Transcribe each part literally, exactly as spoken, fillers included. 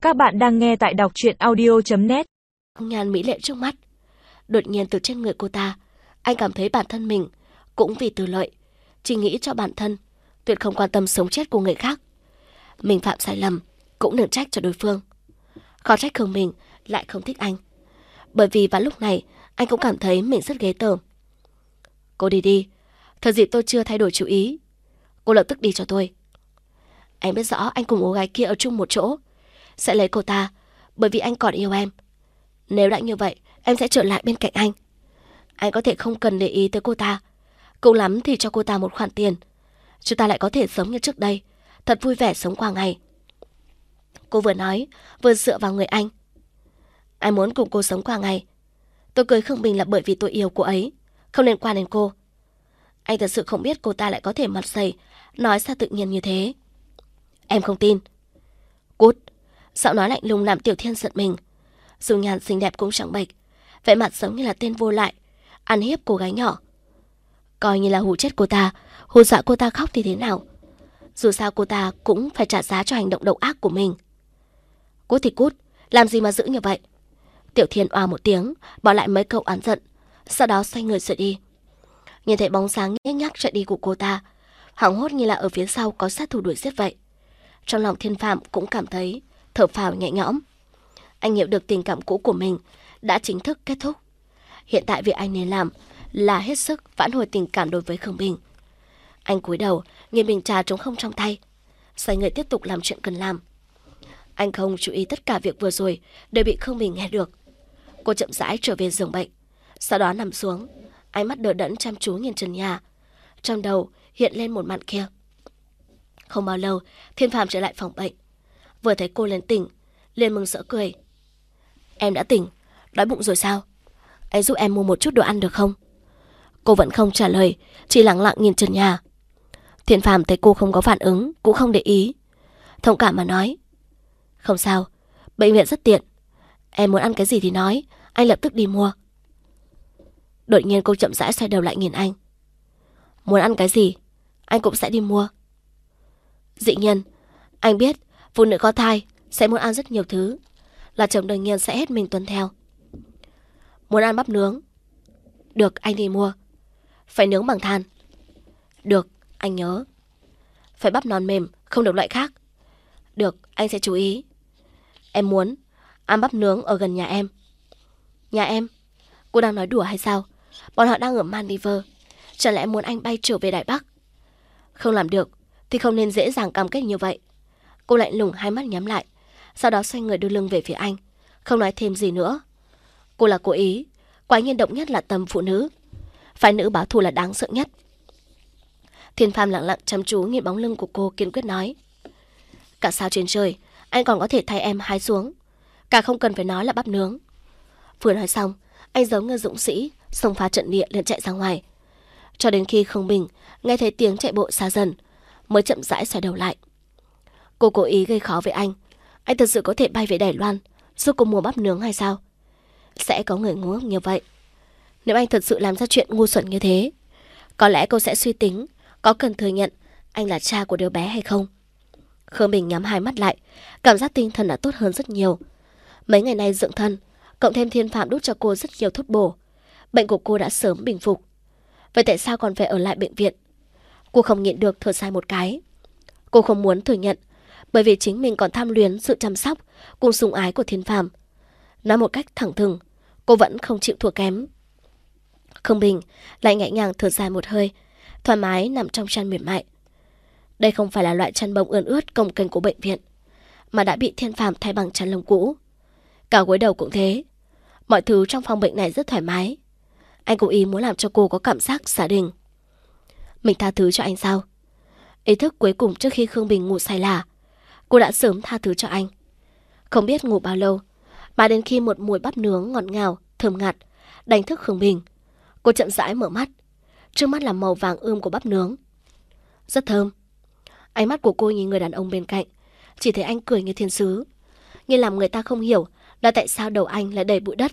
Các bạn đang nghe tại đọc truyện audio chấm net. Nhàn mỹ lệ trước mắt. Đột nhiên từ trên người cô ta, anh cảm thấy bản thân mình cũng vì tư lợi, chỉ nghĩ cho bản thân, tuyệt không quan tâm sống chết của người khác. Mình phạm sai lầm, cũng đừng trách cho đối phương. Khó trách Khương Bình lại không thích anh, bởi vì vào lúc này anh cũng cảm thấy mình rất ghê tởm. Cô đi đi, thời dịp tôi chưa thay đổi chủ ý. Cô lập tức đi cho tôi. Anh biết rõ anh cùng cô gái kia ở chung một chỗ, sẽ lấy cô ta, bởi vì anh còn yêu em. Nếu đã như vậy, em sẽ trở lại bên cạnh anh. Anh có thể không cần để ý tới cô ta, cùng lắm thì cho cô ta một khoản tiền. Chúng ta lại có thể sống như trước đây, thật vui vẻ sống qua ngày. Cô vừa nói, vừa dựa vào người anh. Anh muốn cùng cô sống qua ngày. Tôi cưới Khương Bình là bởi vì tôi yêu cô ấy, không liên quan đến cô. Anh thật sự không biết cô ta lại có thể mặt dày, nói sao tự nhiên như thế. Em không tin. Cút. Giọng nói lạnh lùng làm Tiểu Thiên giận mình. Dung nhan xinh đẹp cũng chẳng bệch, vẻ mặt giống như là tên vô lại, ăn hiếp cô gái nhỏ. Coi như là hù chết cô ta, hù dọa cô ta khóc thì thế nào. Dù sao cô ta cũng phải trả giá cho hành động độc ác của mình. Cút thì cút, làm gì mà giữ như vậy. Tiểu Thiên oa một tiếng, bỏ lại mấy câu oán giận, sau đó xoay người rời đi. Nhìn thấy bóng sáng nhếch nhác chạy đi của cô ta, hoảng hốt như là ở phía sau có sát thủ đuổi giết vậy. Trong lòng Thiên Phạm cũng cảm thấy thở phào nhẹ nhõm. Anh hiểu được tình cảm cũ của mình đã chính thức kết thúc. Hiện tại việc anh nên làm là hết sức vãn hồi tình cảm đối với Khương Bình. Anh cúi đầu nhìn bình trà trống không trong tay, xoay người tiếp tục làm chuyện cần làm. Anh không chú ý tất cả việc vừa rồi đều bị Khương Bình nghe được. Cô chậm rãi trở về giường bệnh, sau đó nằm xuống, ánh mắt đờ đẫn chăm chú nhìn trần nhà. Trong đầu hiện lên một màn kia. Không bao lâu, Thiên Phạm trở lại phòng bệnh. Vừa thấy cô lên tỉnh, liền mừng rỡ cười. Em đã tỉnh, đói bụng rồi sao? Anh giúp em mua một chút đồ ăn được không? Cô vẫn không trả lời, chỉ lặng lặng nhìn trần nhà. Thiên Phạm thấy cô không có phản ứng, cũng không để ý, thông cảm mà nói. Không sao, bệnh viện rất tiện. Em muốn ăn cái gì thì nói, anh lập tức đi mua. Đột nhiên cô chậm rãi xoay đầu lại nhìn anh. Muốn ăn cái gì, anh cũng sẽ đi mua. Dĩ nhiên, anh biết phụ nữ có thai sẽ muốn ăn rất nhiều thứ, là chồng đương nhiên sẽ hết mình tuân theo. Muốn ăn bắp nướng? Được, anh đi mua. Phải nướng bằng than? Được, anh nhớ. Phải bắp non mềm, không được loại khác? Được, anh sẽ chú ý. Em muốn ăn bắp nướng ở gần nhà em. Nhà em? Cô đang nói đùa hay sao? Bọn họ đang ở Maldives, chẳng lẽ muốn anh bay trở về Đài Bắc? Không làm được thì không nên dễ dàng cam kết như vậy. Cô lạnh lùng hai mắt nhắm lại, sau đó xoay người đưa lưng về phía anh, không nói thêm gì nữa. Cô là cố ý, quá nhiên động nhất là tâm phụ nữ. Phái nữ báo thù là đáng sợ nhất. Thiên Phạm lặng lặng chăm chú nhìn bóng lưng của cô, kiên quyết nói. Cả sao trên trời, anh còn có thể thay em hái xuống, cả không cần phải nói là bắp nướng. Vừa nói xong, anh giống như dũng sĩ xông phá trận địa liền chạy ra ngoài. Cho đến khi Khương Bình nghe thấy tiếng chạy bộ xa dần, mới chậm rãi xoay đầu lại. Cô cố ý gây khó với anh. Anh thật sự có thể bay về Đài Loan giúp cô mua bắp nướng hay sao? Sẽ có người ngu ngốc như vậy. Nếu anh thật sự làm ra chuyện ngu xuẩn như thế, có lẽ cô sẽ suy tính có cần thừa nhận anh là cha của đứa bé hay không. Khương Bình nhắm hai mắt lại, cảm giác tinh thần đã tốt hơn rất nhiều. Mấy ngày nay dưỡng thân, cộng thêm Thiên Phạm đút cho cô rất nhiều thuốc bổ, bệnh của cô đã sớm bình phục. Vậy tại sao còn phải ở lại bệnh viện? Cô không nhịn được thở dài một cái. Cô không muốn thừa nhận, bởi vì chính mình còn tham luyến sự chăm sóc cùng sủng ái của Thiên Phạm. Nói một cách thẳng thừng, cô vẫn không chịu thua kém. Khương Bình lại nhẹ nhàng thở dài một hơi, thoải mái nằm trong chăn mềm mại. Đây không phải là loại chăn bông ươn ướt cồng kềnh của bệnh viện, mà đã bị Thiên Phạm thay bằng chăn lông cũ. Cả gối đầu cũng thế. Mọi thứ trong phòng bệnh này rất thoải mái. Anh cố ý muốn làm cho cô có cảm giác gia đình. Mình tha thứ cho anh sao? Ý thức cuối cùng trước khi Khương Bình ngủ say là cô đã sớm tha thứ cho anh. Không biết ngủ bao lâu, mà đến khi một mùi bắp nướng ngọt ngào, thơm ngạt đánh thức Khương Bình, cô chậm rãi mở mắt. Trước mắt là màu vàng ươm của bắp nướng, rất thơm. Ánh mắt của cô nhìn người đàn ông bên cạnh, chỉ thấy anh cười như thiên sứ, như làm người ta không hiểu là tại sao đầu anh lại đầy bụi đất.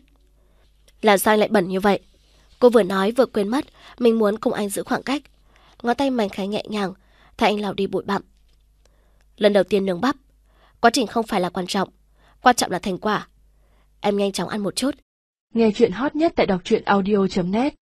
Là sao anh lại bẩn như vậy? Cô vừa nói vừa quên mất mình muốn cùng anh giữ khoảng cách. Ngón tay mảnh khảnh nhẹ nhàng thay anh lau đi bụi bặm. Lần đầu tiên nướng bắp, quá trình không phải là quan trọng, Quan trọng là thành quả. Em nhanh chóng ăn một chút. Nghe chuyện hot nhất tại đọc truyện audio chấm net.